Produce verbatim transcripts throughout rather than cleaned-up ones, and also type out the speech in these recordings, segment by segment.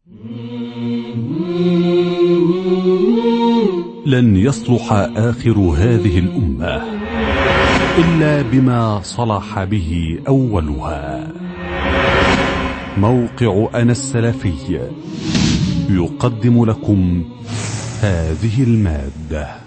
لن يصلح آخر هذه الأمة إلا بما صلح به أولها. موقع أنا السلفي يقدم لكم هذه المادة.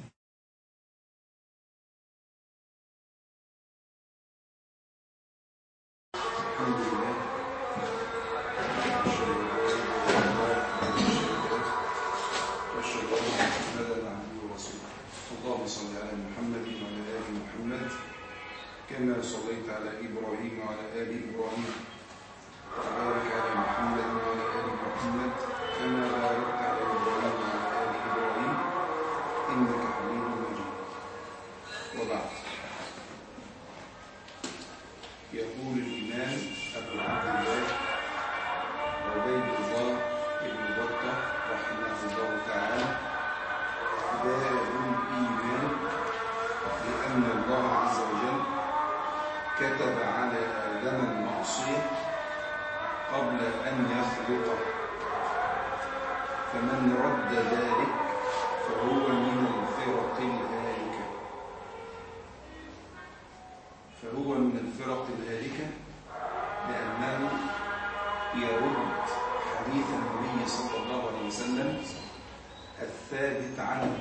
كما صليت على إبراهيم وعلى آل إبراهيم وبارك على محمد وعلى آل محمد كما باركت على إبراهيم وعلى آل إبراهيم إنك حميد مجيد. وبعد، يقول الإمام أبو عبد الله عبيد الله بن بطة رحمه الله تعالى: باب الإيمان لأن الله عز وجل كتب على آدم المعصية قبل أن يخلقه، فمن رد ذلك فهو من الفرق الهالكة فهو من الفرق الهالكة لأنه يرد حديث النبي صلى الله عليه وسلم الثابت عنه،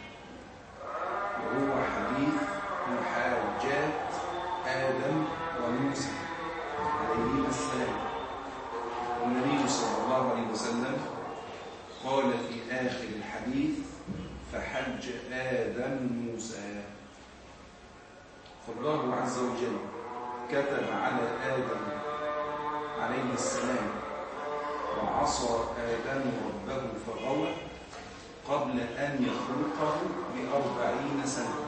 وهو حديث محاجات آدم وموسى عليهما السلام. والنبي صلى الله عليه وسلم قال في آخر الحديث: فحج آدم موسى. فالله عز وجل كتب على آدم عليه السلام وعصى آدم ربه فغوى قبل أن يخلقه بأربعين سنة.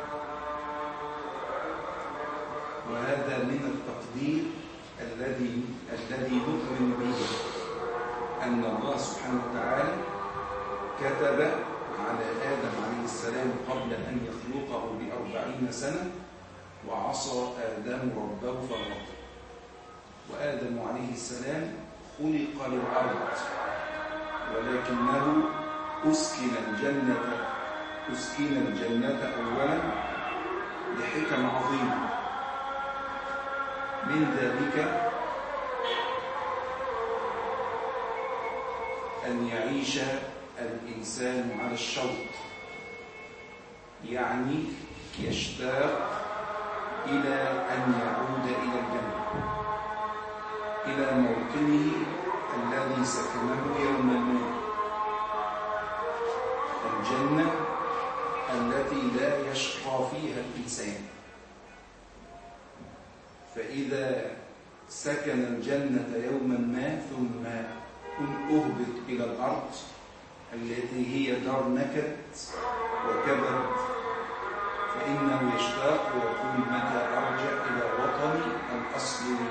وهذا من التقدير الذي الذي نؤمن به، أن الله سبحانه وتعالى كتب على آدم عليه السلام قبل أن يخلقه بأربعين سنة وعصى آدم ربه فغوى. وآدم عليه السلام خلق للأرض، ولكنه أسكن الجنة أسكن الجنة أولا لحكم عظيمة، من ذلك أن يعيش الإنسان على الشوط، يعني يشتاق إلى أن يعود إلى الجنة، إلى موطنه الذي سكنه يوما ما، الجنة التي لا يشقى فيها الإنسان. فإذا سكن الجنة يوما ما ثم أهبط إلى الأرض التي هي دار نكد وكبد، فإنه يشتاق ويقول: متى أرجع إلى وطني الأصلي؟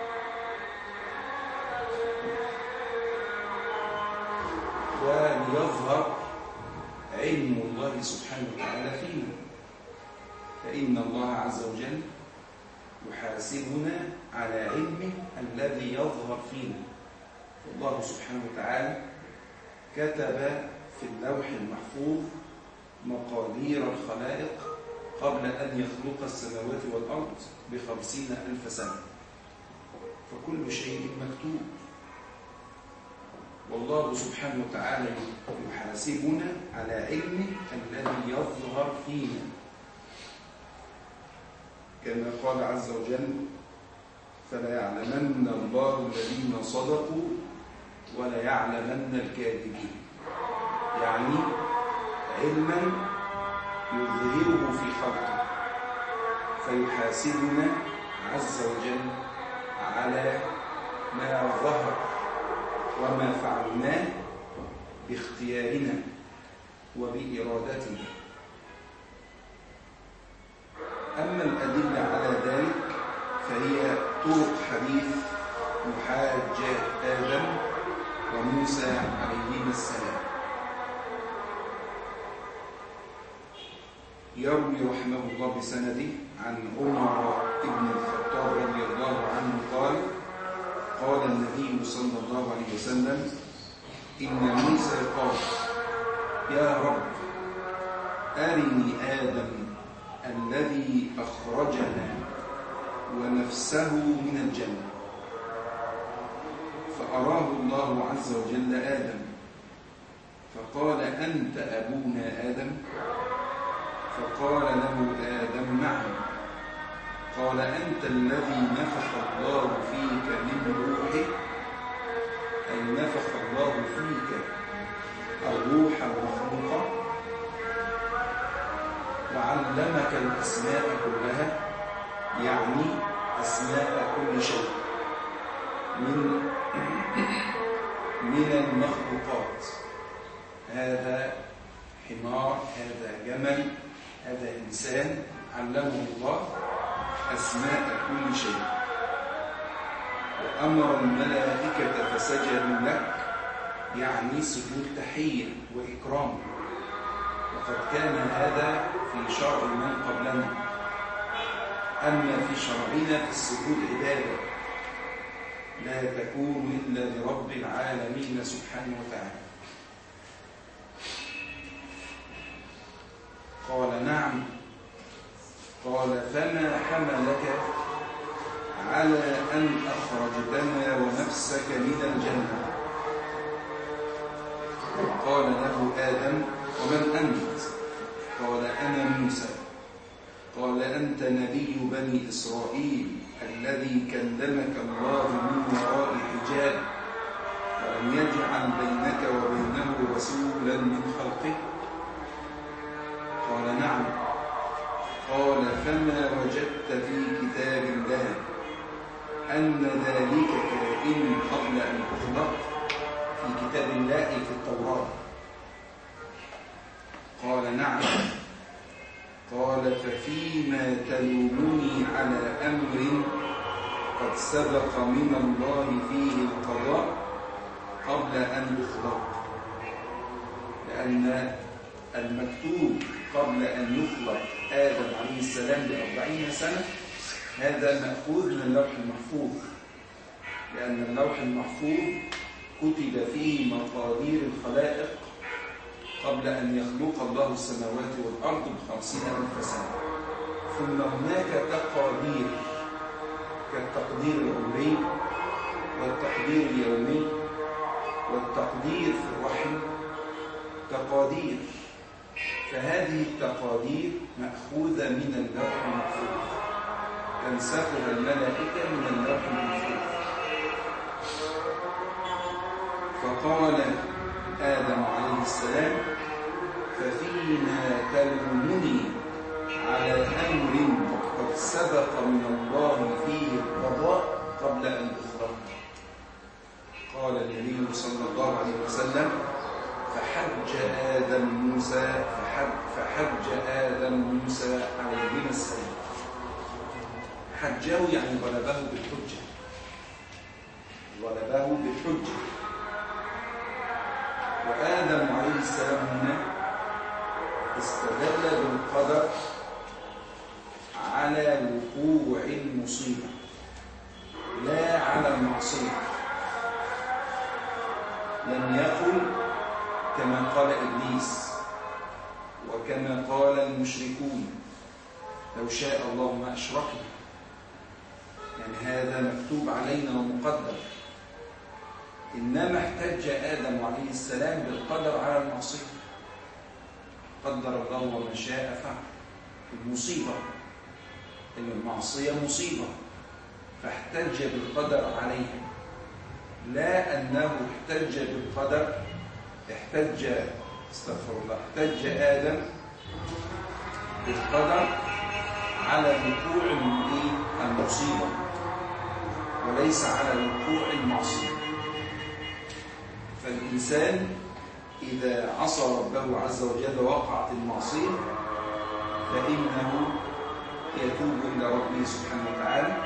وليظهر علم الله سبحانه وتعالى فينا، فإن الله عز وجل يحاسبنا على علمه الذي يظهر فينا. الله سبحانه وتعالى كتب في اللوح المحفوظ مقادير الخلائق قبل أن يخلق السماوات والأرض بخمسين ألف سنة، فكل شيء مكتوب. والله سبحانه وتعالى يحاسبنا على علمه الذي يظهر فينا، كما قال عز وجل: فليعلمن الله الذين صدقوا وليعلمن الكاذبين. يعني علما يظهره في خلقه، فيحاسبنا عز وجل على ما ظهر وما فعلناه باختيارنا وبإرادتنا. أما الأدلة على ذلك فهي طرق حديث محاجات آدم وموسى عليهما السلام. يروي رحمه الله بسنده عن عمر بن الخطاب رضي الله عنه قال: قال النبي صلى الله عليه وسلم: إن موسى قال: يا رب أرني آدم الذي أخرجنا ونفسه من الجنة. فأراه الله عز وجل آدم فقال: أنت أبونا آدم؟ فقال له آدم: نعم. قال: أنت الذي نفخ الله فيك من روحه، أي نفخ الله فيك الروح المخلوقة، وعلمك الأسماء كلها، يعني أسماء كل شيء من من المخلوقات. هذا حمار، هذا جمل، هذا إنسان، علمه الله أسماء كل شيء. وأمر الملائكة فسجدوا لك، يعني سجود تحية وإكرام. وقد كان هذا في شرع من قبلنا، أما في شرعنا فالسجود عبادة لا تكون إلا لرب العالمين سبحانه وتعالى. قال: نعم. قال: فما حملك على أن أخرجتنا ونفسك من الجنة؟ قال له آدم: ومن أنت؟ قال: أنا موسى. قال: أنت نبي بني إسرائيل الذي كلمك الله من وراء حجاب ولم يجعل بينك وبينه رسولا من خلقه؟ قال: نعم. قال: فما وجدت في كتاب الله أن ذلك كائن قبل أن تخلق؟ في كتاب الله في التوراة. قال: نعم. قال: ففيما تلومني على أمر قد سبق من الله فيه القضاء قبل أن يخلق؟ لأن المكتوب قبل أن يخلق آدم عليه السلام بأربعين سنة هذا مأخوذ من اللوح المحفوظ، لأن اللوح المحفوظ كتب فيه مقادير الخلائق قبل أن يخلق الله السماوات والأرض بخمسين ألف سنة. ثم هناك تقادير كالتقدير العمري والتقدير اليومي والتقدير في الرحم، تقادير. فهذه التقادير مأخوذة من اللوح المحفوظ، تنسخها الملائكة من اللوح المحفوظ. فقال آدم عليه السلام: ففيما تلومني على أمر قد سبق من الله فيه القضاء قبل أن يخلق؟ قال النبي صلى الله عليه وسلم: فحج آدم موسى فحج, فحج آدم موسى عليهما السلام. حجه يعني غلبه بالحجة، غلبه بالحجة. وآدم عليه السلام هنا استدل بالقدر على وقوع المصيبة لا على المعصية. لم يقل كما قال إبليس وكما قال المشركون: لو شاء الله ما أشركنا. يعني هذا مكتوب علينا ومقدر. إنما احتج آدم عليه السلام بالقدر على المعصية. قدر الله وما شاء فعل. المصيبة إن المعصية مصيبة، فاحتج بالقدر عليها، لا أنه احتج بالقدر احتج استغفر الله احتج آدم بالقدر على وقوع المصيبة وليس على وقوع المعصية. فالإنسان إذا عصى ربه عز وجل وقعت المعصية فإنه يتوب إلى ربه سبحانه وتعالى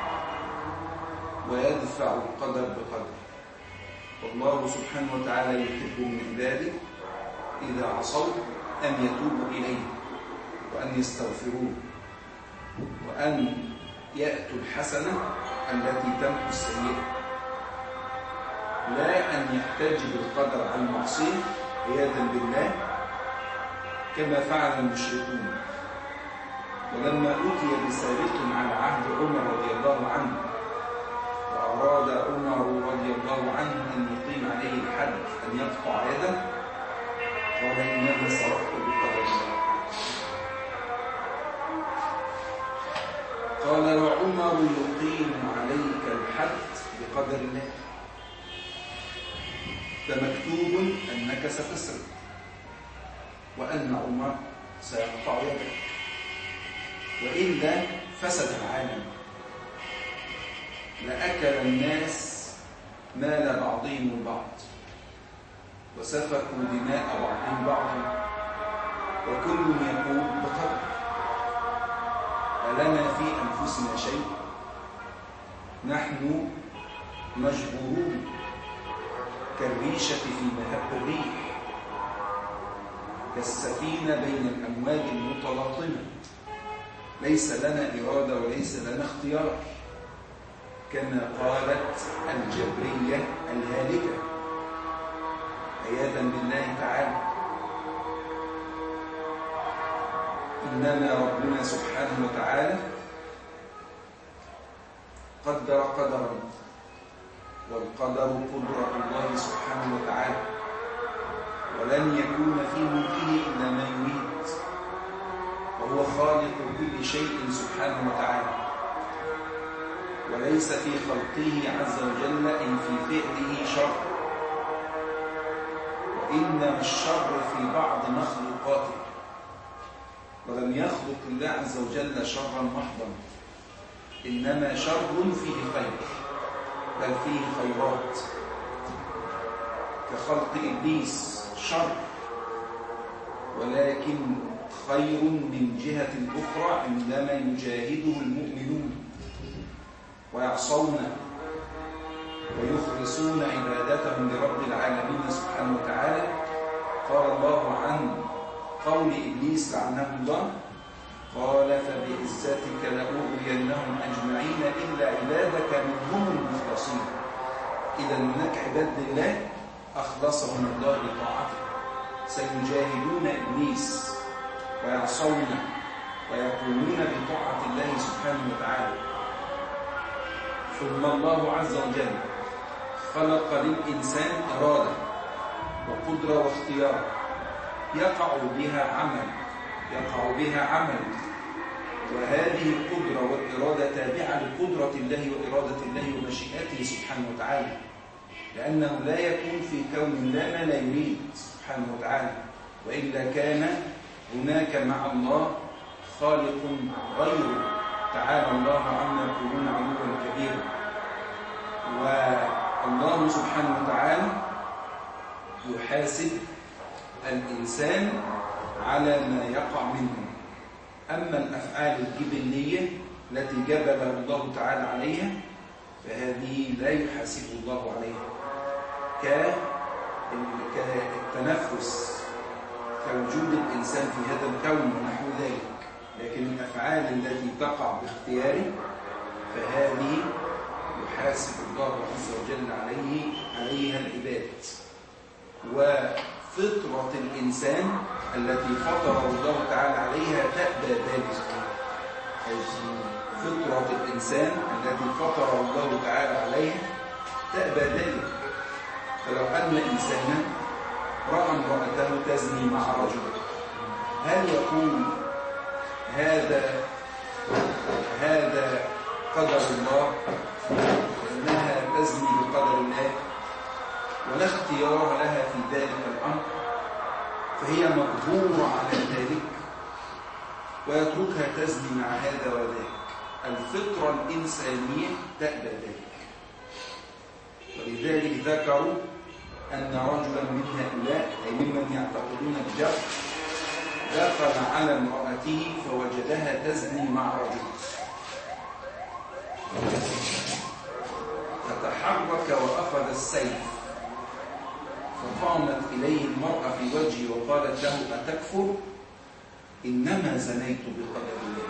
ويدفع القدر بقدر. والله سبحانه وتعالى يحب من عباده إذا عصوا أن يتوبوا إليه وأن يستغفروه وأن يأتوا الحسنة التي تمحو السيئة لا أن يحتج بالقدر على المعصية عياذا بالله كما فعل المشركون. ولما أتي بسابق على عهد عمر رضي الله عنه وأراد عمر رضي الله عنه أن يقيم عليه الحد أن يقطع يده قال إنما صرفت بقدر الله. قال وعمر يقيم عليك الحد بقدر الله، فمكتوب أنك ستسرق وأن عمر سيقطع يدك، وإلا فسد العالم، لأكل الناس مال بعضهم البعض وسفكوا دماء بعضهم بعضا وكل يقول بقدر. ألنا في أنفسنا شيء؟ نحن مجبورون كالريشة في مهب الريح، كالسفينة بين الأمواج المتلاطمة، ليس لنا إرادة وليس لنا اختيار، كما قالت الجبرية الهالكة عياذا بالله تعالى. إنما ربنا سبحانه وتعالى قدر قدرا، والقدر قدرة الله سبحانه وتعالى، ولن يكون في ملكه إلا ما يريد، وهو خالق كل شيء سبحانه وتعالى، وليس في خلقه عز وجل إن في فعله شر، وإنما الشر في بعض مخلوقاته، ولم يخلق الله عز وجل شرا محضا، إنما شر فيه خير، بل فيه خيرات، كخلق إبليس شر ولكن خير من جهة أخرى عندما يجاهده المؤمنون ويعصون ويخلصون عبادتهم لرب العالمين سبحانه وتعالى. قال الله عن قول إبليس لعنه الله قال فبعزتك لأغوينهم أجمعين إلا عبادك منهم المخلصين. إذا هناك عباد لله أخلصهم الله لطاعته سيجاهدون إبليس ويعصون ويقومون بطاعة الله سبحانه وتعالى. ثم الله عز وجل خلق للإنسان إرادة وقدرة واختيار يقع بها عمل يقع بها عمل وهذه القدرة والإرادة تابعة لقدرة الله وإرادة الله ومشيئته سبحانه وتعالى، لأنه لا يكون في كون الله ما لا يريد سبحانه وتعالى، وإلا كان هناك مع الله خالق غيره تعالى الله عما يقولون علوا كبيرا. والله سبحانه وتعالى يحاسب الإنسان على ما يقع منه. أما الأفعال الجبلية التي جبله الله تعالى عليها فهذه لا يحاسب الله عليها، كالتنفس، كوجود الإنسان في هذا الكون ونحو ذلك. لكن الأفعال التي تقع باختياره فهذه يحاسب الله عز وجل عليه عليها العباد. وفطرة الإنسان التي فطر الله تعالى عليها تأبى ذلك. فطرة الإنسان التي فطر الله تعالى عليها تأبى ذلك. فلو أن إنسانا رأى امرأته تزني مع رجل، هل يقول هذا هذا قدر الله إنها تزني بقدر الله ولا اختيار لها في ذلك الأمر، فهي مقدورة على ذلك ويتركها تزني مع هذا وذاك؟ الفطرة الإنسانية تأبى ذلك. ولذلك ذكروا أن رجلا من هؤلاء أي ممن يعتقدون الجبر دخل على امرأته فوجدها تزني مع رجل، فتحرك وأخذ السيف، فقامت إليه المرأة في وجهه وقالت له أتكفر؟ إنما زنيت بقدر الله.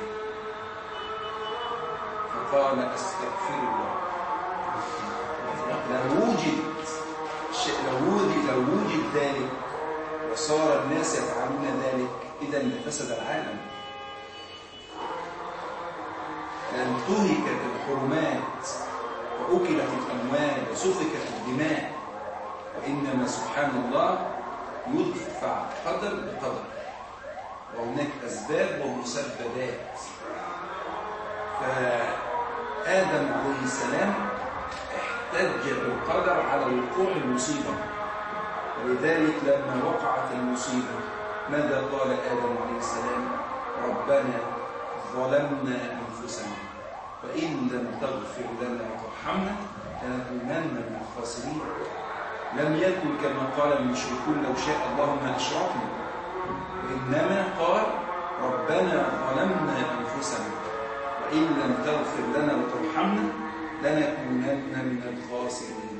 فقال أستغفر الله. لو وجد لو وجد لو وجد ذلك وصار الناس يفعلون ذلك إذا لفسد العالم، لانتهكت الحرمات وأكلت الأموال وسفكت الدماء، وإنما سبحان الله يدفع قدر بقدر، وهناك أسباب ومسببات. فآدم عليه السلام احتج بالقدر على وقوع المصيبة، ولذلك لما وقعت المصيبة ماذا قال آدم عليه السلام؟ ربنا ظلمنا أنفسنا وإن لم تغفر لنا وترحمنا لنكونن من الخاسرين. لم يكن كما قال المشركون لو شاء الله ما أشركنا، وإنما قال ربنا ظلمنا أنفسنا وإن لم تغفر لنا وترحمنا لنكونن من الخاسرين.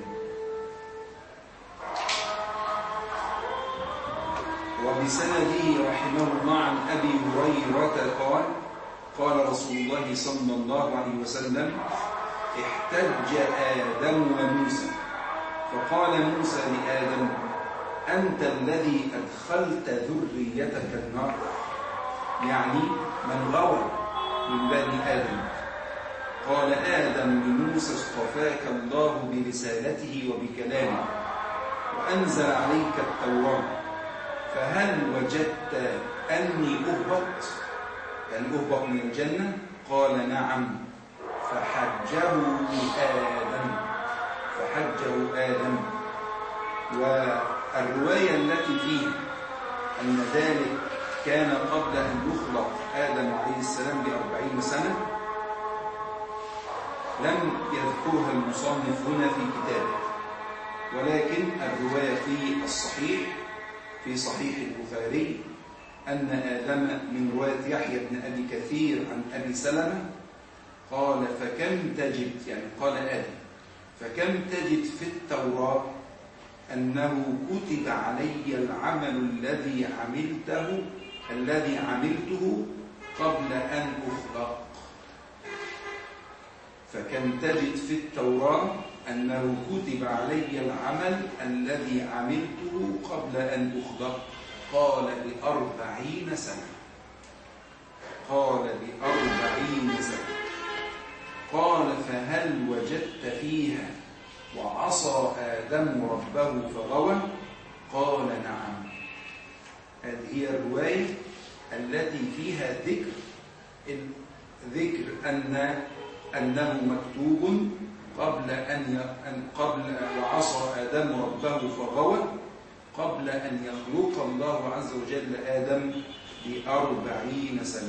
وبسنده رحمه الله عن أبي هريرة قال قال رسول الله صلى الله عليه وسلم احتج آدم وموسى فقال موسى لآدم أنت الذي أدخلت ذريتك النار، يعني من غوى من بني آدم. قال آدم لموسى اصطفاك الله برسالته وبكلامه وأنزل عليك التوراة، فهل وجدت أني أهبط يعني أهبط من الجنة؟ قال نعم. فحجه آدم فحجه آدم. والرواية التي فيها أن ذلك كان قبل أن يخلق آدم عليه السلام بأربعين سنة لم يذكرها المصنف هنا في كتابه، ولكن الرواية في الصحيح في صحيح البخاري أن آدم من رواية يحيى بن أبي كثير عن أبي سلمة قال فكم تجد يعني قال آدم فكم تجد في التوراة أنه كتب علي العمل الذي عملته الذي عملته قبل أن أخلق. فكم تجد في التوراة أنه كتب علي العمل الذي عملته قبل أن أخلق؟ قال بأربعين سنة. قال بأربعين سنة. قال فهل وجدت فيها وعصى آدم ربه فغوى؟ قال نعم. هذه هي الرواية التي فيها ذكر ذكر أن أنه مكتوب قبل أن قبل وعصى آدم ربه فغوى قبل أن يخلق الله عز وجل آدم بأربعين سنة،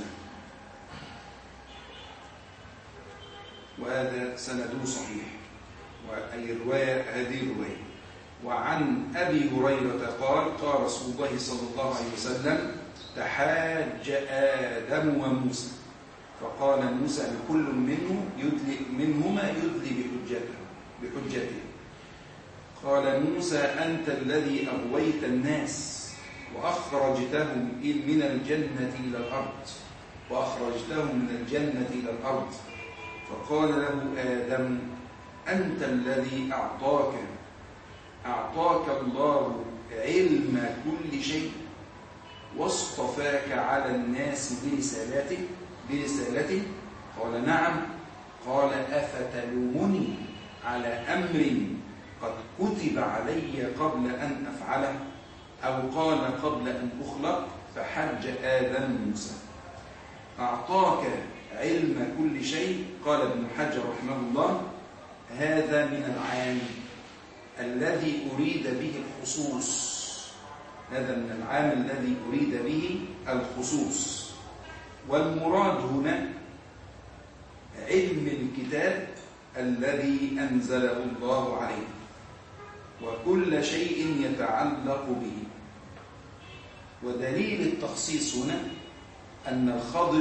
وهذا سنده صحيح. وأي رواية هذه الرواية. وعن أبي هريرة قال قال رسول الله صلى الله عليه وسلم تحاج آدم وموسى فقال موسى لكل منه يدلي منهما يدلي بحجته بحجته قال موسى أنت الذي أغويت الناس وأخرجتهم من الجنة إلى الأرض وأخرجتهم من الجنة إلى الأرض. فقال له آدم أنت الذي أعطاك أعطاك الله علم كل شيء واصطفاك على الناس برسالته برسالته قال نعم. قال أفتلومني على أمر قد كتب علي قبل أن أفعله أو قال قبل أن أخلق؟ فحج آدم موسى. أعطاك علم كل شيء. قال ابن حجر رحمه الله هذا من العام الذي أريد به الخصوص هذا من العام الذي أريد به الخصوص. والمراد هنا علم الكتاب الذي أنزله الله عليه وكل شيء يتعلق به. ودليل التخصيص هنا أن الخضر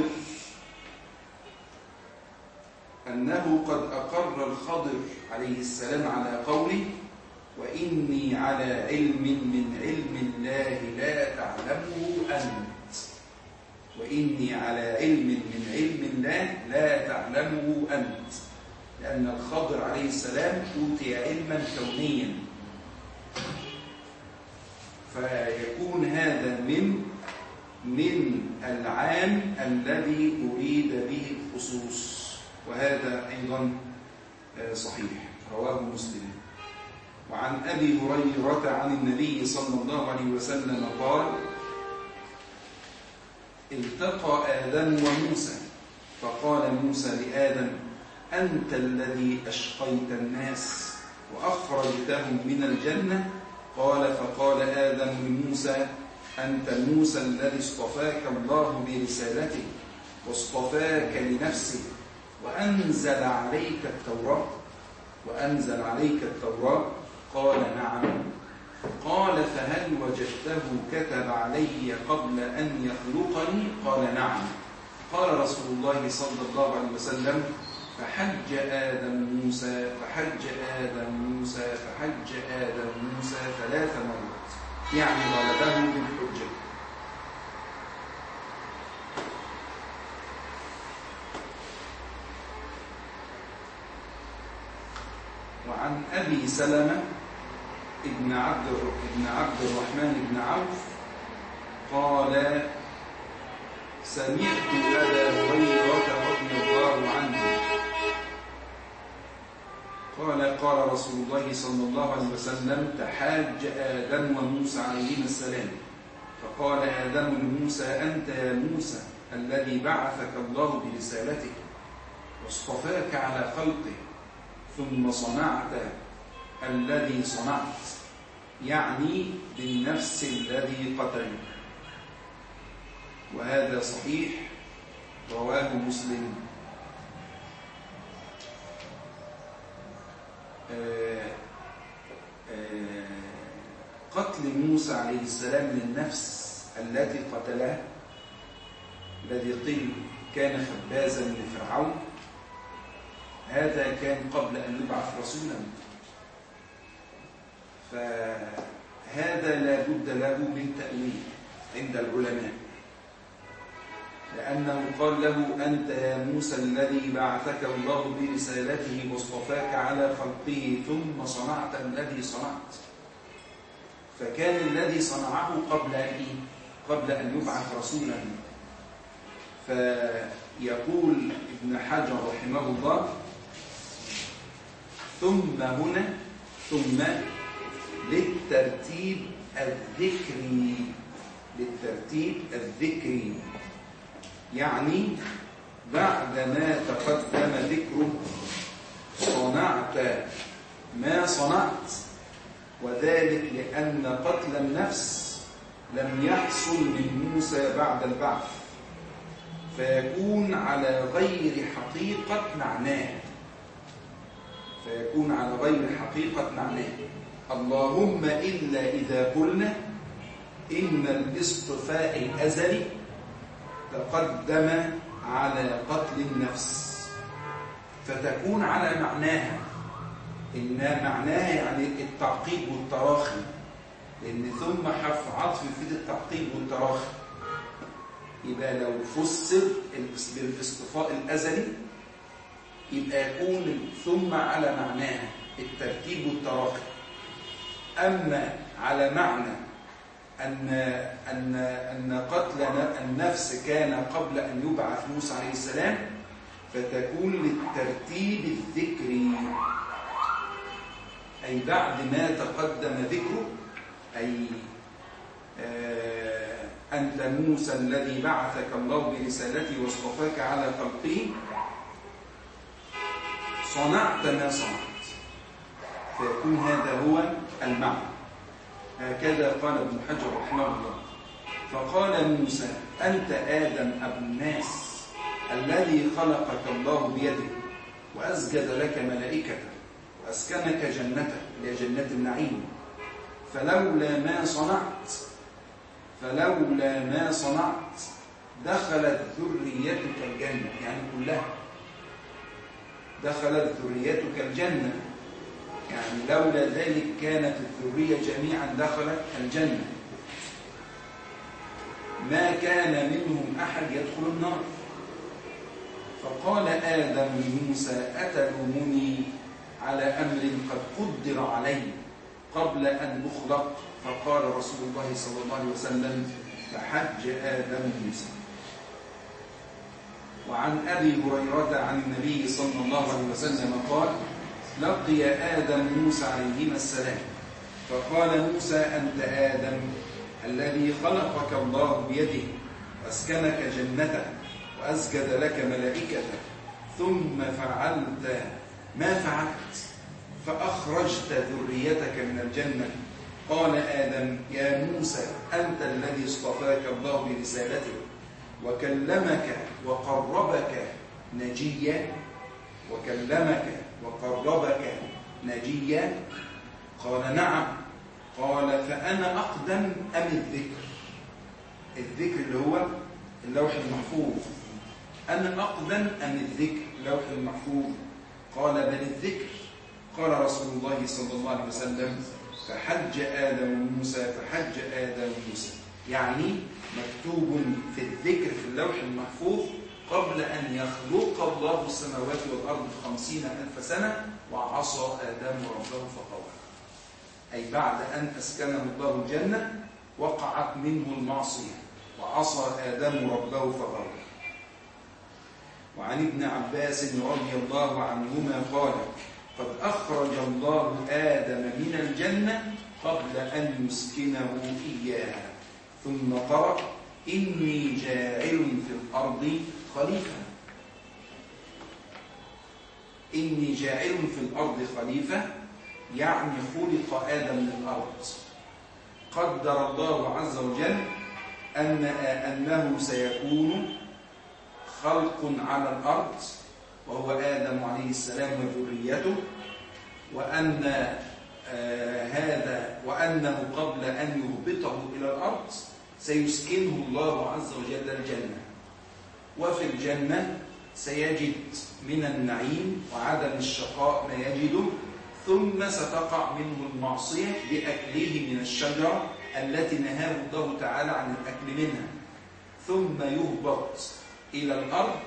أنه قد أقر الخضر عليه السلام على قوله وإني على علم من علم الله لا تعلمه أنت. وإني على علم من علم الله لا تعلمه أنت، لأن الخضر عليه السلام أوتي علما كونيا فيكون هذا من من العام الذي أريد به الخصوص، وهذا أيضا صحيح رواه مسلم. وعن أبي هريرة عن النبي صلى الله عليه وسلم قال: التقى آدم وموسى، فقال موسى لآدم: أنت الذي أشقيت الناس وأخرجتهم من الجنة. قال: فقال آدم لموسى: أنت موسى الذي اصطفاك الله برسالته واصطفاك لنفسه وأنزل عليك التوراة وأنزل عليك التوراة. قال: نعم. قال: فهل وجدته كتب علي قبل أن يخلقني؟ قال: نعم. قال رسول الله صلى الله عليه وسلم: فحج آدم موسى فحج آدم موسى فحج آدم موسى ثلاث مرات، يعني غلبه بالحجة. وعن أبي سلمة ابن عبد ابن عبد الرحمن بن عوف قال: سمعت أبا هريرة رضي الله عنه قال: قال رسول الله صلى الله عليه وسلم: تحاج آدم وموسى عليهما السلام، فقال آدم لموسى: أنت يا موسى الذي بعثك الله برسالته واصطفاك على خلقه، ثم صنعت الذي صنعت، يعني بالنفس الذي قتل. وهذا صحيح رواه مسلم. آآ آآ قتل موسى عليه السلام للنفس التي قتلها، الذي قيل كان خبازا لفرعون، هذا كان قبل أن يبعث رسولا، فهذا لا بد له من تأويل عند العلماء، لأنه قال له: أنت يا موسى الذي بعثك الله برسالته واصطفاك على خلقه، ثم صنعت الذي صنعت. فكان الذي صنعه قبل أن قبل أن يبعث رسولا. فيقول ابن حجر رحمه الله: ثم هنا ثم للترتيب الذكري للترتيب الذكري يعني بعدما تقدم ذكره صنعت ما صنعت، وذلك لأن قتل النفس لم يحصل من موسى بعد البعث، فيكون على غير حقيقة معناه فيكون على غير حقيقة معناه اللهم إلا إذا قلنا إن الاصطفاء الأزلي تقدم على قتل النفس، فتكون على معناها، إن معناها يعني التعقيب والتراخي، لأن ثم حرف عطف في التعقيب والتراخي. يبقى لو فسر بالاصطفاء الأزلي يبقى يكون ثم على معناها الترتيب والتراخي. أما على معنى أن أن أن قتل النفس كان قبل أن يبعث موسى عليه السلام، فتكون للترتيب الذكري، أي بعد ما تقدم ذكره، أي آه أنت موسى الذي بعثك الله برسالته واصطفاك على خلقه، صنعت ما صنعت، فيكون هذا هو المعنى. هكذا قال ابن حجر رحمه الله. فقال موسى: أنت آدم أبو الناس الذي خلقك الله بيده وأسجد لك ملائكته وأسكنك جنته، إلى جنة النعيم، فلولا ما صنعت فلولا ما صنعت دخلت ذريتك الجنة، يعني كلها دخلت ذريتك الجنة، يعني لولا ذلك كانت الذرية جميعا دخلت الجنة، ما كان منهم أحد يدخل النار. فقال آدم لموسى: أتلومني على أمر قد قدر علي قبل أن أخلق. فقال رسول الله صلى الله عليه وسلم: فحج آدم موسى. وعن أبي هريرة عن النبي صلى الله عليه وسلم قال: لقي آدم موسى عليهما السلام، فقال موسى: أنت آدم الذي خلقك الله بيده وأسكنك جنته وأسجد لك ملائكته، ثم فعلت ما فعلت فأخرجت ذريتك من الجنة. قال آدم: يا موسى، أنت الذي اصطفاك الله برسالته وكلمك وقربك نجيا وكلمك وقربك نجيا. قال: نعم. قال: فأنا أقدم أم الذكر؟ الذكر اللي هو اللوح المحفوظ. أنا أقدم أم الذكر اللوح المحفوظ؟ قال: بل الذكر. قال رسول الله صلى الله عليه وسلم: فحج آدم موسى فحج آدم موسى، يعني مكتوب في الذكر في اللوح المحفوظ قبل أن يخلق الله السماوات والأرض خمسين ألف سنة، وعصى آدم ربه فغوى، أي بعد أن أسكنه الله الجنة وقعت منه المعصية وعصى آدم ربه فغوى. وعن ابن عباس رضي الله عنهما قال: قد أخرج الله آدم من الجنة قبل أن يسكنه إياها، ثم قرأ: إني جاعل في الأرض خليفة. إني جاعل في الأرض خليفة يعني خلق آدم من الأرض. قدر الله عز وجل أن أنه سيكون خلق على الأرض وهو آدم عليه السلام وذريته، وأن آه هذا وأنه قبل أن يهبطه إلى الأرض سيسكنه الله عز وجل الجنة، وفي الجنة سيجد من النعيم وعدم الشقاء ما يجده، ثم ستقع منه المعصية بأكله من الشجرة التي نهاه الله تعالى عن الأكل منها، ثم يهبط إلى الأرض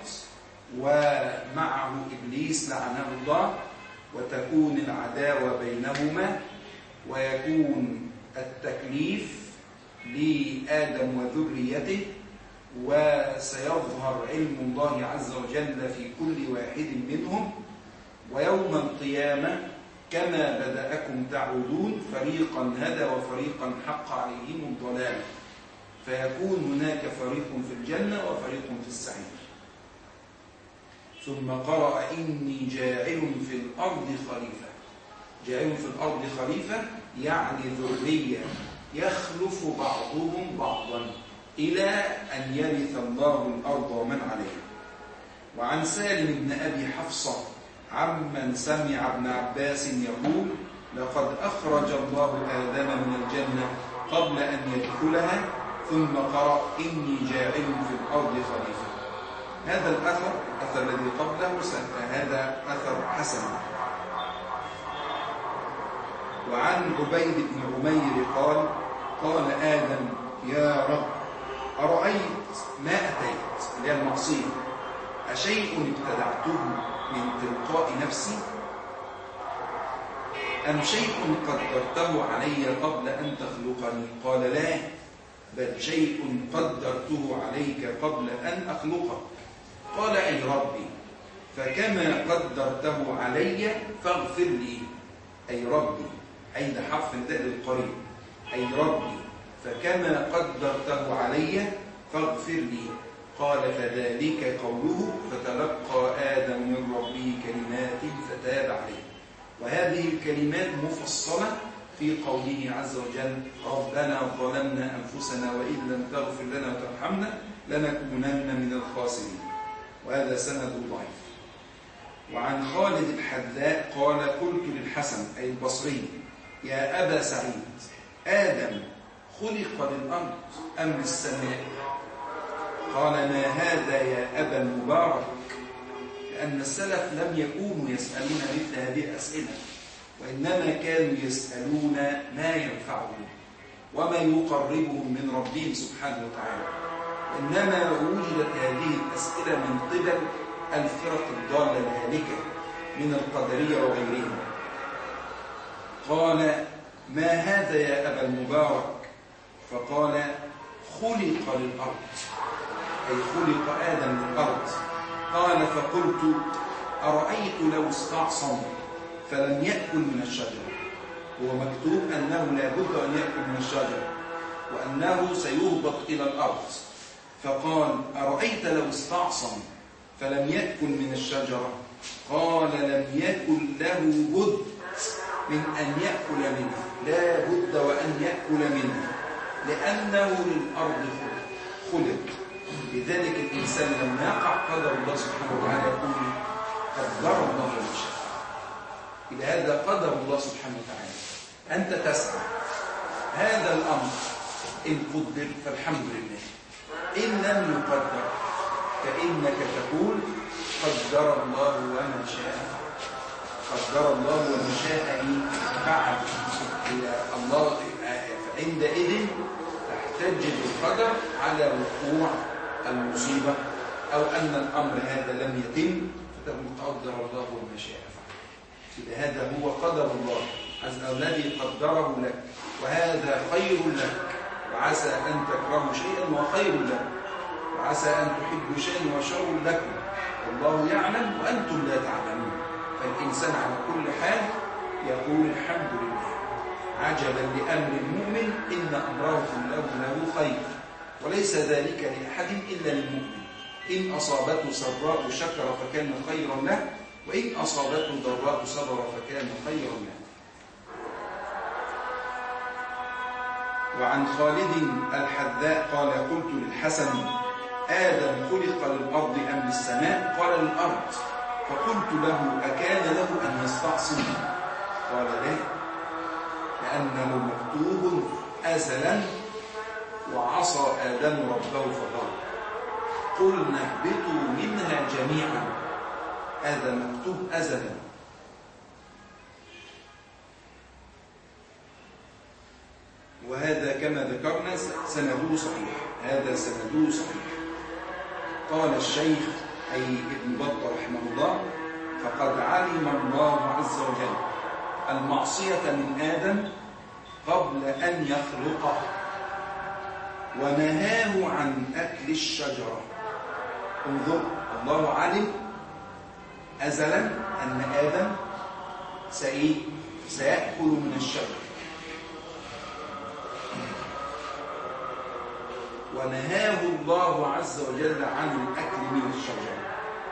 ومعه إبليس لعنه الله، وتكون العداوة بينهما، ويكون التكليف لآدم وذريته، وسيظهر علم الله عز وجل في كل واحد منهم. ويوم القيامة كما بدأكم تعودون فريقا هدى وفريقا حق عليهم الضلال، فيكون هناك فريق في الجنة وفريق في السعير. ثم قرأ: إني جاعل في الأرض خليفة. جاعل في الأرض خليفة يعني ذرية يخلف بعضهم بعضا إلى أن يرث الله الأرض ومن عليها. وعن سالم بن أبي حفصة عمن سمع ابن عباس يقول: لقد أخرج الله آدم من الجنة قبل أن يدخلها، ثم قرأ: إني جاعل في الأرض خليفة. هذا الأثر الأثر الذي قبله هذا أثر حسن. وعن عبيد بن عمير قال: قال آدم: يا رب، أرأيت ما أتيت اللي هي المعصية، أشيء ابتدعته من تلقاء نفسي أم شيء قدرته علي قبل أن تخلقني؟ قال: لا، بل شيء قدرته عليك قبل أن أخلقك. قال: أي ربي، فكما قدرته علي فاغفر لي. أي ربي، أي ده حرف نداء للقريب. أي ربي، فكما قدرته علي فاغفر لي. قال: فذلك قوله: فتلقى آدم من ربه كلمات فتاب عليه. وهذه الكلمات مفصلة في قوله عز وجل: ربنا ظلمنا أنفسنا وإن لم تغفر لنا وترحمنا لنكونن من الخاسرين. وهذا سند ضعيف. وعن خالد الحذاء قال: قلت للحسن أي البصري: يا أبا سعيد، آدم خلق للأرض أم للسماء؟ قال: ما هذا يا أبا المبارك؟ لأن السلف لم يكونوا يسألون مثل هذه الأسئلة، وإنما كانوا يسألون ما ينفعهم وما يقربهم من ربهم سبحانه وتعالى. إنما وجدت هذه الأسئلة من قبل الفرق الضالة الهالكة من القدرية وغيرهم. قال: ما هذا يا أبا المبارك؟ فقال خلق للأرض، أي خلق آدم للأرض. قال فقلت أرأيت لو استعصم فلم يأكل من الشجرة. هو مكتوب أنه لا بد أن يأكل من الشجرة وأنه سيهبط إلى الأرض، فقال أرأيت لو استعصم فلم يأكل من الشجرة؟ قال لم يكن له بد من أن يأكل منها، لا بد وأن يأكل منها لأنه للأرض خلق. لذلك الإنسان لما يقع قدر الله سبحانه وتعالى يقول قدر الله ما شاء. إذا هذا قدر الله سبحانه وتعالى، أنت تسعى هذا الأمر، إن قدر فالحمد لله، إن لم يقدر فإنك تقول قدر الله وما شاء. قدر الله وما شاء فعل الله. فعندئذ تحتج بالقدر على وقوع المصيبة أو أن الأمر هذا لم يتم، فتقول قدر الله وما شاء فعل. إذا هذا هو قدر الله الذي قدره لك، وهذا خير لك، وعسى أن تكرهوا شيئا وخير لك، وعسى أن تحبوا شيئا وشر لكم، والله يعلم وأنتم لا تعلمون. فالإنسان على كل حال يقول الحمد لله. عجبا لأمر المؤمن إن أمره كله له خير، وليس ذلك لأحد إلا للمؤمن. إن أصابته سراء شكر فكان خيرا له، وإن أصابته ضراء صبر فكان خيرا له. وعن خالد الحذاء قال قلت للحسن آدم خلق للأرض أم للسماء؟ قال للأرض. فقلت له أكان له أن يستعصم؟ قال لا، لأنه مكتوب أزلا وعصى آدم ربه فغوى. قلنا اهبطوا منها جميعا، هذا مكتوب أزلا. وهذا كما ذكرنا سنده صحيح، هذا سنده صحيح. قال الشيخ أي ابن بطة رحمه الله فقد علم الله عز وجل المعصية من آدم قبل أن يخلقه، ونهاه عن أكل الشجرة. انظر، الله علم أزلا أن آدم سيأكل من الشجرة، ونهاه الله عز وجل عن الأكل من الشجرة،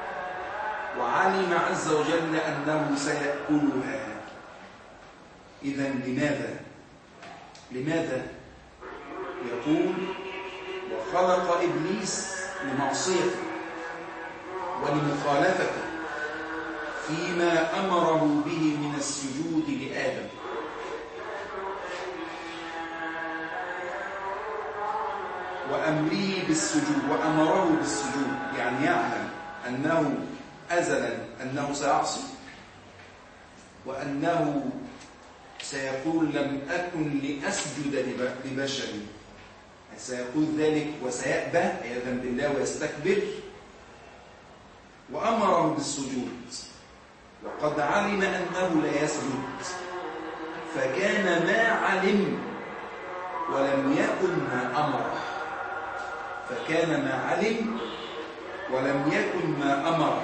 وعلم عز وجل أنه سيأكلها. إذن لماذا؟ لماذا؟ يقول وخلق إبليس لمعصيته ولمخالفته فيما أمره به من السجود لآدم، وأمره بالسجود وأمره بالسجود، يعني يعلم أنه أزلا أنه سيعصي، وأنه سيقول لم أكن لأسجد لبشر، سيقول ذلك وسيأبى عياذا بالله ويستكبر، وأمره بالسجود وقد علم أنه لا يسجد، فكان ما علم ولم يكن ما أمره، فكان ما علم ولم يكن ما أمره.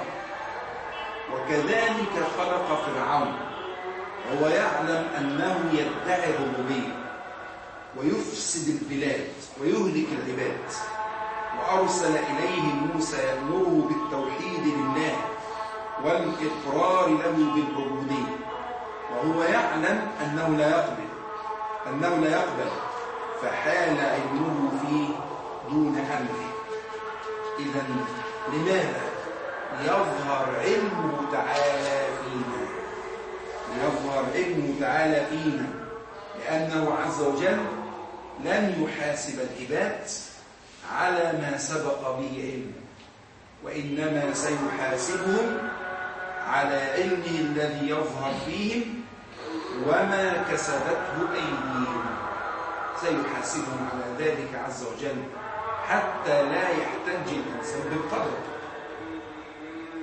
وكذلك خلق فرعون وهو يعلم أنه يدعي الربوبية ويفسد البلاد ويهلك العباد، وأرسل إليه موسى يأمره بالتوحيد لله والإقرار له بالعبودية، وهو يعلم أنه لا يقبل أنه لا يقبل فحال علمه فيه دون أمره. إذن لماذا؟ ليظهر علمه تعالى فينا، ليظهر علمه تعالى فينا، لأنه عز وجل لن يحاسب العباد على ما سبق به علمه، وإنما سيحاسبهم على علمه الذي يظهر فيهم وما كسبته أيديهم، سيحاسبهم على ذلك عز وجل حتى لا يحتج الإنسان بالقدر.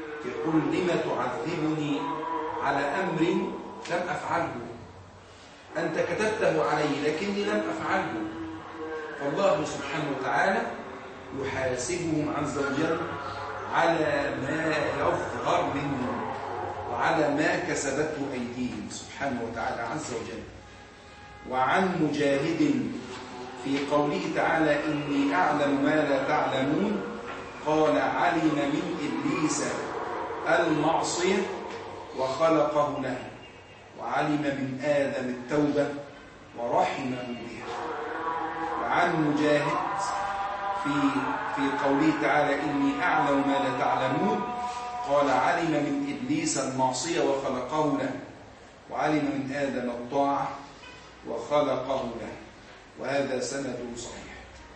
يقول لم تعذبني على أمر لم أفعله، أنت كتبته علي لكني لم أفعله، فالله سبحانه وتعالى يحاسبهم عز وجل على ما يظهر منهم وعلى ما كسبته أيديهم سبحانه وتعالى عز وجل. وعن مجاهد في قوله تعالى إني أعلم ما لا تعلمون قال علم من إبليس المعصية وخلقه له، وعلم من آدم التوبة ورحمه بها. وعن مجاهد في في قوله تعالى إني أعلم ما لا تعلمون قال علم من إبليس المعصية وخلقه له، وعلم من آدم الطاعة وخلقه له. وهذا سنده صحيح.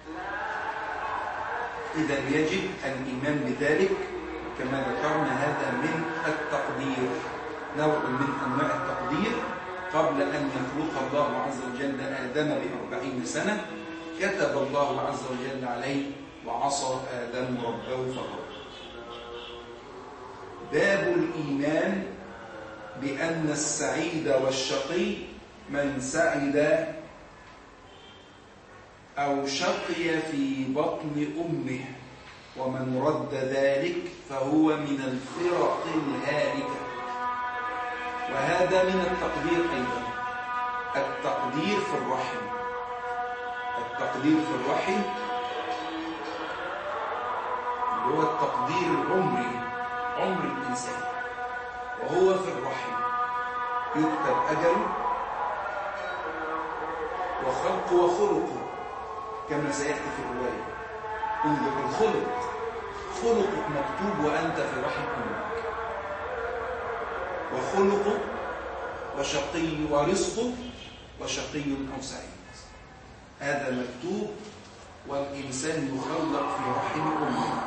إذا يجب الإيمان بذلك كما ذكرنا، هذا من التقدير، نوع من أنواع التقدير. قبل أن يخلق الله عز وجل آدم بأربعين سنة كتب الله عز وجل عليه وعصى آدم ربه فغوى. باب الإيمان بأن السعيد والشقي من سعد أو شقي في بطن أمه، ومن رد ذلك فهو من الفرق الهالكة. وهذا من التقدير أيضا، التقدير في الرحم. التقدير في الرحم هو التقدير العمري، عمر الإنسان، وهو في الرحم يكتب أجله وخلقه وخلقه كما سيأتي في الرواية. انظر الخلق، خلقك مكتوب وأنت في رحم أمك، وخلقه وشقي ورزقه وشقي أو سعيد، هذا مكتوب والإنسان يخلق في رحم أمه.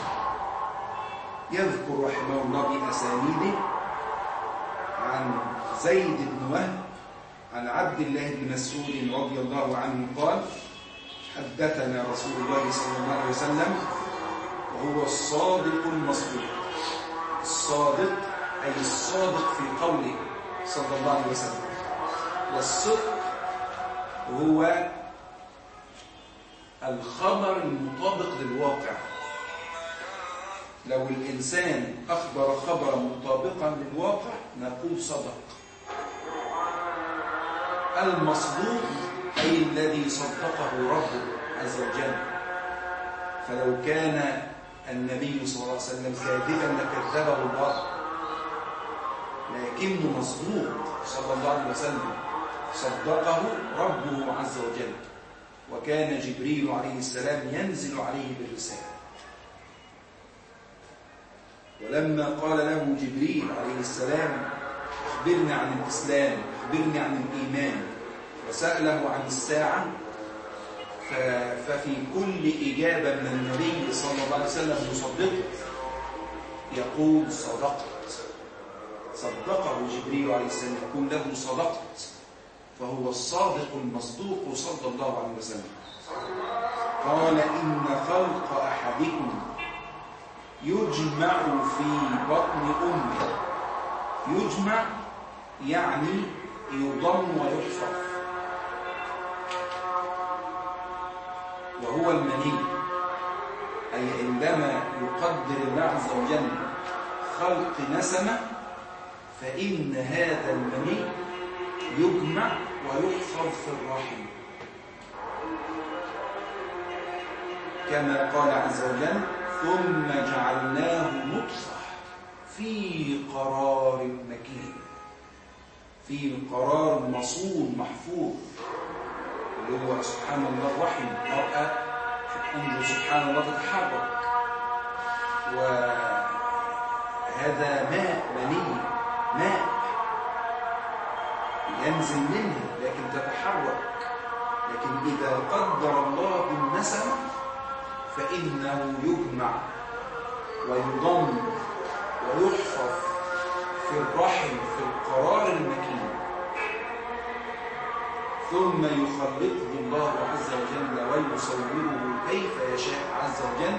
يذكر رحمه الله بأسانيده عن زيد بن وهب عن عبد الله بن مسعود رضي الله عنه قال حدثنا رسول الله صلى الله عليه وسلم وهو الصادق المصدوق. الصادق أي الصادق في قوله صلى الله عليه وسلم، والصدق هو الخبر المطابق للواقع. لو الإنسان أخبر خبرا مطابقا للواقع نقول صدق. المصدوق أي الذي صدقه ربه عز وجل. فلو كان النبي صلى الله عليه وسلم كاذبا لكذبه الله، لكنه مصدوق صلى الله عليه وسلم صدقه ربه عز وجل. وكان جبريل عليه السلام ينزل عليه بالرسالة، ولما قال له جبريل عليه السلام أخبرني عن الإسلام، أخبرني عن الإيمان، وسأله عن الساعة، ففي كل إجابة من النبي صلى الله عليه وسلم يصدقه يقول صدقت. صدقه جبريل عليه السلام يقول له صدقت، فهو الصادق المصدوق صلى الله عليه وسلم. قال إن خلق أحدكم يجمع في بطن أمه. يجمع يعني يضم ويحفظ، وهو المني. أي عندما يقدر الله عز وجل خلق نسمة فإن هذا المني يجمع ويحفظ في الرحم، كما قال عز وجل ثم جعلناه نطفة في قرار مكين، في قرار مصون محفوظ، اللي هو سبحان الله الرحم. المرأة انظر سبحان الله تتحرك، وهذا ماء مني، ماء ينزل منها لكن تتحرك. لكن إذا قدر الله النسمة فإنه يجمع ويضم ويحفظ في الرحم في القرار المكين، ثم يخلقه الله عز وجل ويصوره كيف يشاء عز وجل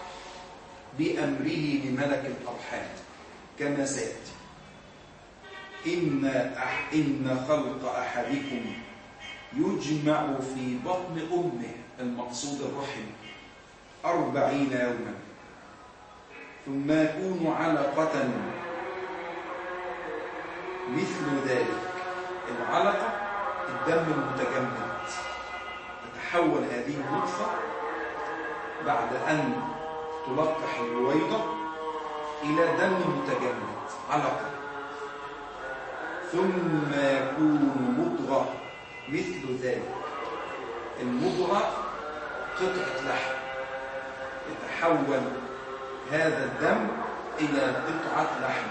بأمره لملك الأرحام كما سيأتي. إن, أح إن خلق أحدكم يجمع في بطن أمه، المقصود الرحم، أربعين يوما ثم يكون علقة مثل ذلك. العلقة الدم المتجمد، تتحول هذه النطفة بعد أن تلقح الرويضة إلى دم متجمد علقة، ثم يكون مضغة مثل ذلك. المضغة قطعة لحم، يتحول هذا الدم إلى قطعة لحم.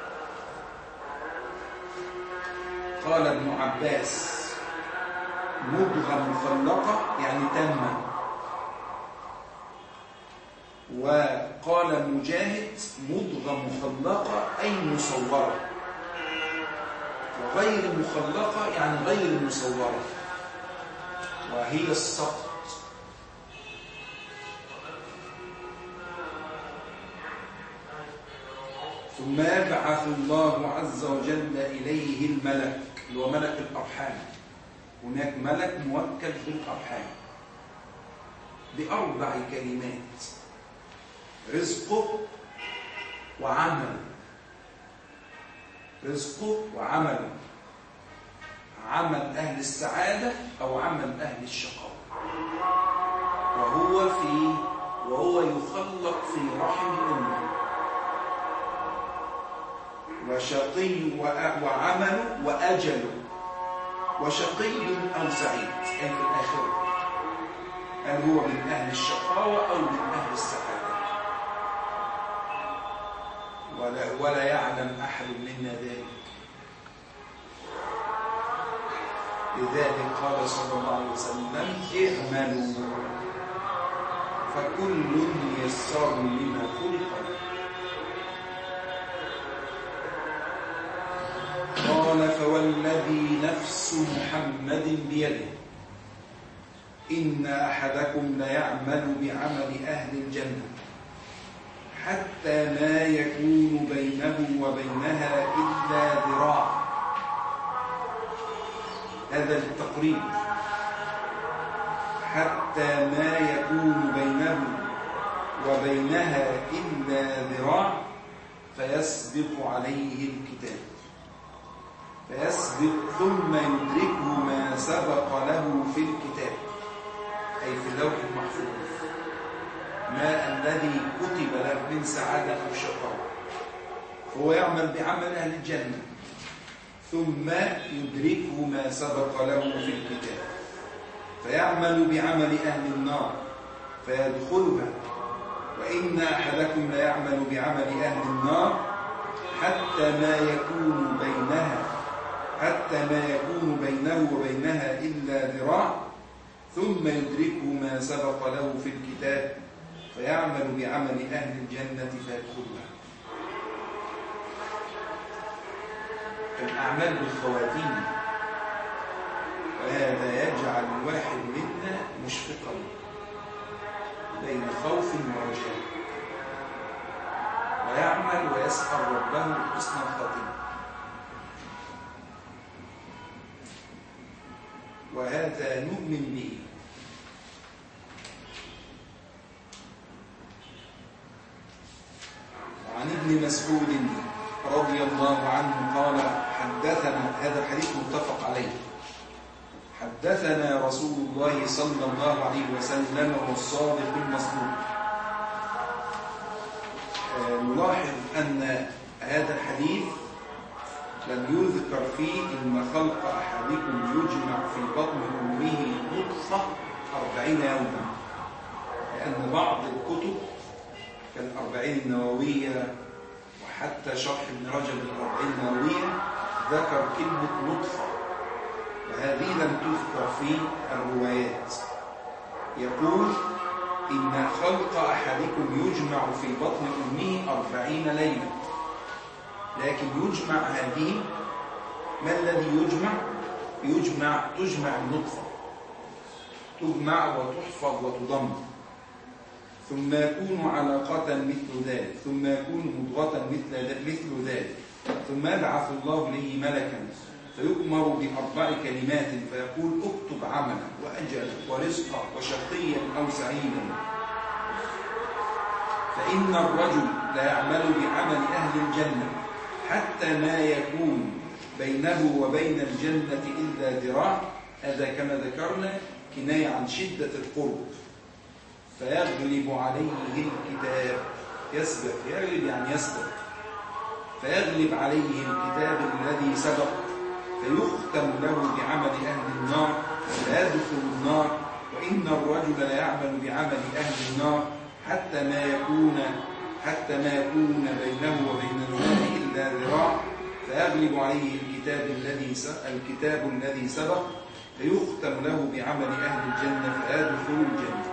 قال ابن عباس مضغة مخلقة يعني تامة، وقال مجاهد مضغة مخلقة أي مصورة، وغير مخلقة يعني غير مصورة، وهي السقط. ثم يبعث الله عز وجل إليه الملك، اللي هو ملك الأرحام. هناك ملك موكل في الأرحام بأربع كلمات: رزقه وعمل، رزقه وعمل، عمل أهل السعادة أو عمل أهل الشقاء، وهو في وهو يخلق في رحم أمه. وشقي وعمل وأجل، وشقي أو سعيد أي في الآخرة، هل هو من أهل الشقاوة أو من أهل السعادة؟ ولا, ولا يعلم أحد منا ذلك. لذلك قال صلى الله عليه وسلم اعملوا فكل ييسر لما خلق له. قال فوالذي نفس محمد بيده إن أحدكم ليعمل بعمل أهل الجنة حتى ما يكون بينه وبينها إلا ذراع. هذا التقريب، حتى ما يكون بينه وبينها إلا ذراع فيسبق عليه الكتاب، فيسبق ثم يدركه ما سبق له في الكتاب أي في اللوح المحفوظ، ما الذي كتب له من سعادة أو شقاء، فهو يعمل بعمل أهل الجنة ثم يدركه ما سبق له في الكتاب، فيعمل بعمل أهل النار فيدخلها. وإن أحدكم ليعمل بعمل أهل النار حتى ما يكون بينها حتى ما يكون بينه وبينها إلا ذراع ثم يدركه ما سبق له في الكتاب فيعمل بعمل أهل الجنة فيدخلها. الأعمال بالخواتيم، وهذا يجعل الواحد منا مشفقا بين خوف ورجاء، ويعمل ويسأل ربه حسن الخاتمة. وهذا نؤمن به. وعن ابن مسعود رضي الله عنه قال حدثنا، هذا الحديث متفق عليه، حدثنا رسول الله صلى الله عليه وسلم والصادق المصدوق. نلاحظ أن هذا الحديث لم يذكر فيه إن خلق أحدكم يجمع في بطن أمه نطفة أربعين يوما، لأن بعض الكتب كالأربعين النووية وحتى شرح ابن رجب الأربعين النووية ذكر كلمة نطفة، وهذه لم تذكر في الروايات. يقول إن خلق أحدكم يجمع في بطن أمه أربعين ليلة، لكن يجمع هذه، ما الذي يجمع؟ يجمع تجمع النطفة، تجمع وتحفظ وتضم، ثم يكون علقة مثل ذلك، ثم يكون مضغة مثل مثل ذلك، ثم يبعث الله إليه ملكا فيؤمر بأربع كلمات فيقول اكتب عملا وأجلا ورزقا وشقيا أو سعيدا. فإن الرجل لا يعمل بعمل أهل الجنة حتى ما يكون بينه وبين الجنة إلا ذراع، هذا كما ذكرنا كناية عن شدة القرب. فيغلب عليه الكتاب، يسبق، يغلب يعني يسبق، فيغلب عليه الكتاب الذي سبق فيختم له بعمل أهل النار فيدخل النار. وإن الرجل لا يعمل بعمل أهل النار حتى ما يكون حتى ما يكون بينه وبين النار إلا ذراع فيغلب عليه الكتاب الذي الكتاب الذي سبق فيختم له بعمل أهل الجنة فيدخل الجنة.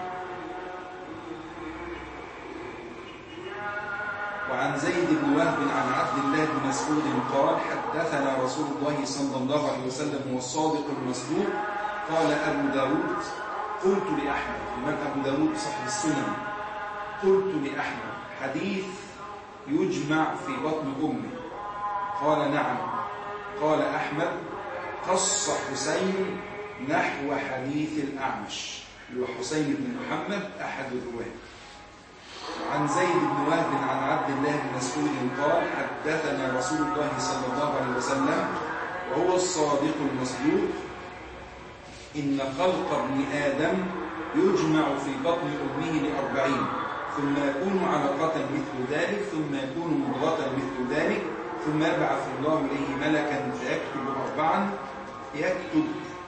وعن زيد بن وهب عن عبد الله بن مسعود قال حدثنا رسول الله صلى الله عليه وسلم والصادق المصدوق. قال أبو داود قلت لأحمد، الإمام أبو داود صاحب السنن، قلت لأحمد حديث يجمع في بطن أمه؟ قال نعم. قال أحمد قص حسين نحو حديث الأعمش، اللي هو حسين بن محمد أحد الرواة. عن زيد بن وهب عن عبد الله بن مسعود قال حدثنا رسول الله صلى الله عليه وسلم وهو الصادق المصدوق إن خلق ابن آدم يجمع في بطن أمه لأربعين ثم يكون علقة مثل ذلك ثم يكون مضغة مثل ذلك ثم يبعث الله إليه ملكا فيكتب أربعا يكتب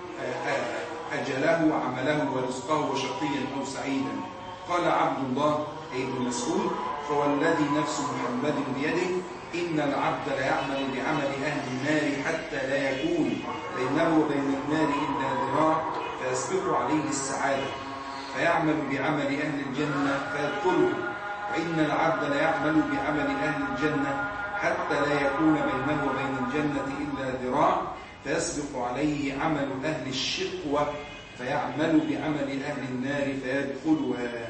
أجله وعمله ورزقه وشقيا أو سعيدا. قال عبد الله ابن مسعود فوالذي نفس محمد بيده إن العبد لا يعمل بعمل أهل النار حتى لا يكون بينه وبين النار إلا ذراع فيسبق عليه السعادة فيعمل بعمل أهل الجنة فيدخله. وإن العبد لا يعمل بعمل أهل الجنة حتى لا يكون بينه وبين الجنة إلا ذراع فيسبق عليه عمل أهل الشقوة فيعمل بعمل أهل النار فيدخلها.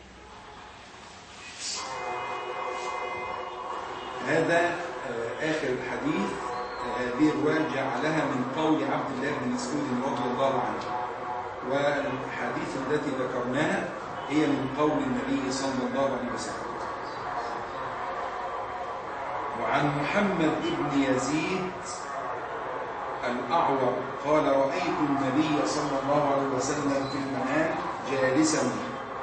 هذا آخر الحديث. هذه الرواية جعلها من قول عبد الله بن مسعود رضي الله عنه، والحديث التي ذكرناها هي من قول النبي صلى الله عليه وسلم. وعن محمد بن يزيد الأعور قال رأيت النبي صلى الله عليه وسلم في المنام جالسا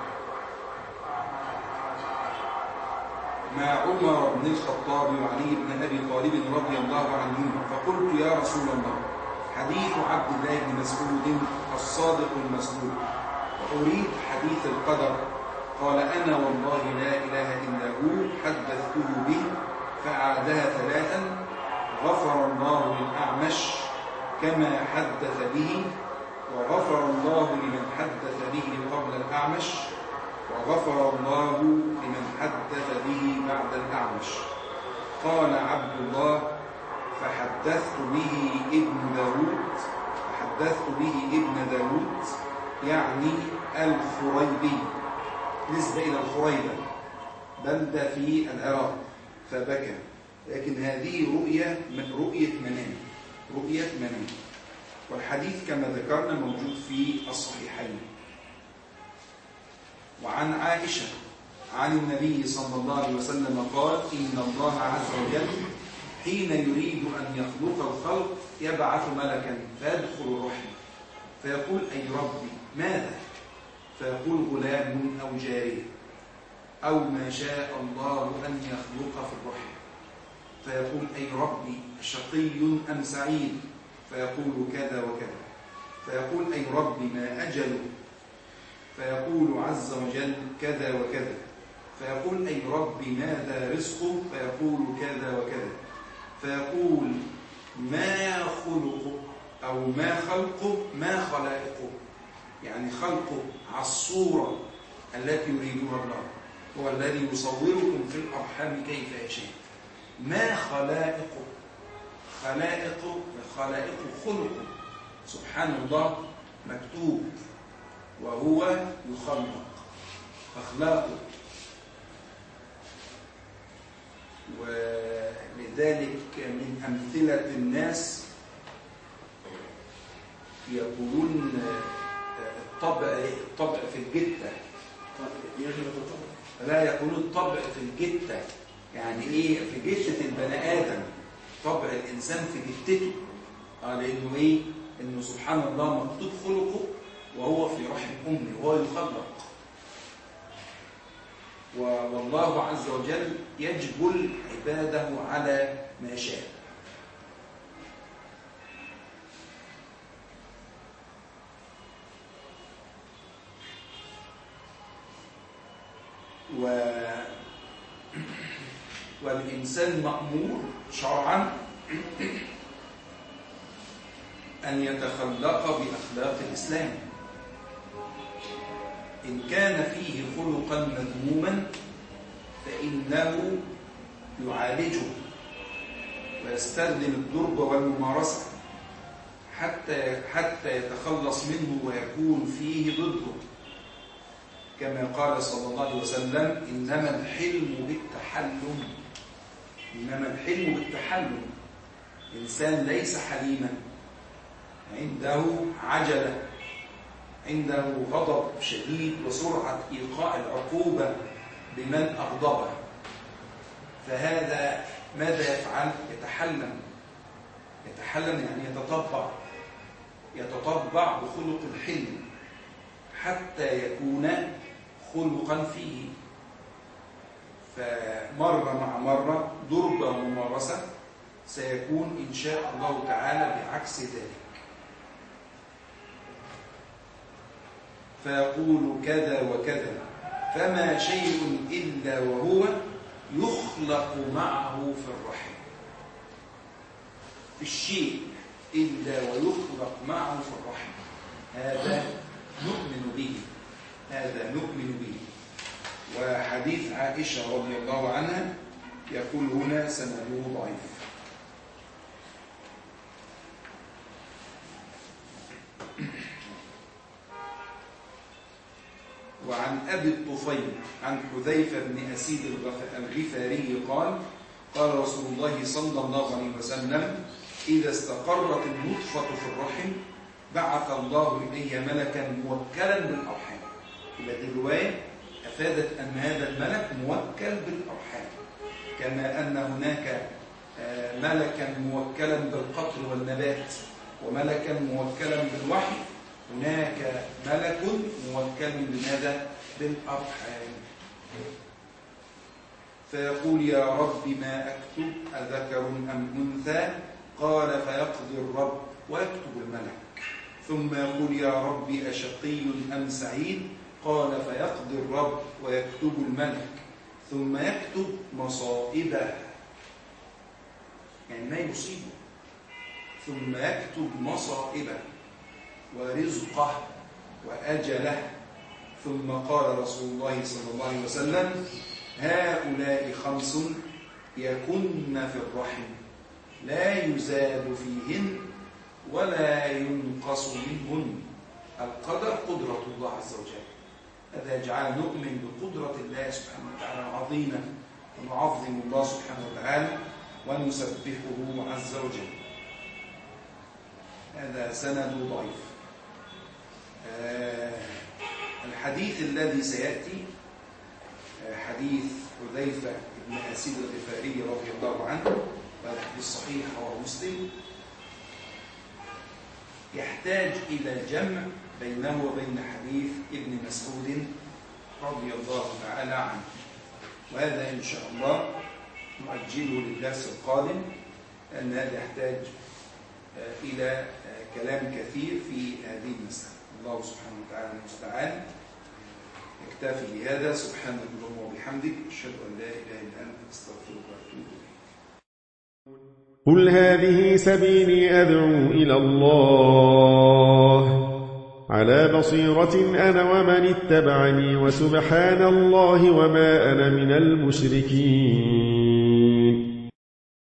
مع عمر بن الخطاب وعلي بن أبي طالب رضي الله عنهما فقلت يا رسول الله حديث عبد الله بن مسعود الصادق المصدوق وأريد حديث القدر. قال أنا والله لا إله إلا هو حدثته به فأعادها ثلاثا غفر الله للأعمش كما حدث به وغفر الله لمن حدث به قبل الأعمش وغفر الله لمن حدث به بعد الأعمش. قال عبد الله فحدثت به ابن داود فحدثت به ابن داود يعني الخريبي نسبة إلى الخريبة بلدة في العراق فبكى. لكن هذه رؤية من رؤية منام رؤية منام والحديث كما ذكرنا موجود في الصحيحين. وعن عائشة عن النبي صلى الله عليه وسلم قال إن الله عز وجل حين يريد أن يخلق الخلق يبعث ملكا فيدخل الرحم فيقول أي ربي ماذا؟ فيقول غلام أو جارية أو ما شاء الله أن يخلق في الرحم فيقول أي ربي شقي أم سعيد؟ فيقول كذا وكذا. فيقول أي ربي ما أجله؟ فيقول عز وجل كذا وكذا. فيقول أي ربي ماذا رزقه؟ فيقول كذا وكذا. فيقول ما خلقه أو ما خلقه ما خلائقه، يعني خلقه على الصورة التي يريدها الله، هو الذي يصوركم في الأرحام كيف يشاء. ما خلائقه، خلائقه خلائقه خلقه سبحان الله مكتوب وهو يخلق أخلاقه. ولذلك من أمثلة الناس يقولون الطبع الطبع في الجتة، لا يقولون الطبع في الجتة، يعني إيه؟ في جتة البني آدم، طبع الإنسان في جتته، لأنه إيه؟ إنه سبحان الله مكتوب خلقه وهو في رحم أمه وهو يخلق، والله عز وجل يجبل عباده على ما شاء. و... والإنسان مأمور شرعا أن يتخلق بأخلاق الإسلام، إن كان فيه خلقا مذموما فإنه يعالجه ويستخدم الضرب والممارسة حتى حتى يتخلص منه ويكون فيه ضده، كما قال صلى الله عليه وسلم: إنما الحلم بالتحلم. إنما الحلم بالتحلم. إنسان ليس حليما، عنده عجلة، عنده غضب شديد وسرعة إيقاع العقوبة بمن أغضبه، فهذا ماذا يفعل؟ يتحلم. يتحلم يعني يتطبع، يتطبع بخلق الحلم حتى يكون خلقا فيه، فمرة مع مرة ضربة وممارسة سيكون إن شاء الله تعالى بعكس ذلك. فيقول كذا وكذا، فما شيء إلا وهو يخلق معه في الرحم. في الشيء إلا ويخلق معه في الرحم، هذا نؤمن به، هذا نؤمن به. وحديث عائشة رضي الله عنها يقول هنا سنده ضعيف. وعن أبي الطفيل عن حذيفة بن أسيد الغفاري قال: قال رسول الله صلى الله عليه وسلم: إذا استقرت النطفة في الرحم بعث الله إلي ملكا موكلا بالأرحام. هذه الرواية أفادت أن هذا الملك موكل بالأرحام، كما أن هناك ملكا موكلا بالقطر والنبات وملكا موكلا بالوحي، هناك ملك موكل بماذا؟ بالأرحام. فيقول: يا رب ما أكتب أذكر أم أنثى؟ قال: فيقضي الرب ويكتب الملك. ثم يقول: يا رب أشقي أم سعيد؟ قال: فيقضي الرب ويكتب الملك. ثم يكتب مصائبه، يعني ما يصيبه، ثم يكتب مصائبه ورزقه وأجله. ثم قال رسول الله صلى الله عليه وسلم: هؤلاء خمس يكن في الرحم لا يزاد فيهن ولا ينقص منهن. القدر قدرة الله عز وجل، هذا يجعل نؤمن بقدرة الله سبحانه وتعالى العظيمة، ونعظم الله سبحانه وتعالى ونسبحه عز وجل. هذا سند ضعيف. آه الحديث الذي سيأتي آه حديث حذيفة بن أسيد الغفاري رضي الله عنه، وهذا حديث صحيح رواه مسلم، يحتاج إلى جمع بينه وبين حديث ابن مسعود رضي الله تعالى عنه، وهذا إن شاء الله نؤجله للدرس القادم، لأن هذا يحتاج إلى كلام كثير في هذه المسألة. الله سبحانه وتعالى المستعان. اكتفي بهذا. سبحانك اللهم وبحمدك، أشهد أن لا إله إلا أنت، أستغفرك وأتوب إليك. قل هذه سبيلي أدعو إلى الله على بصيرة أنا ومن اتبعني، وسبحان الله وما أنا من المشركين.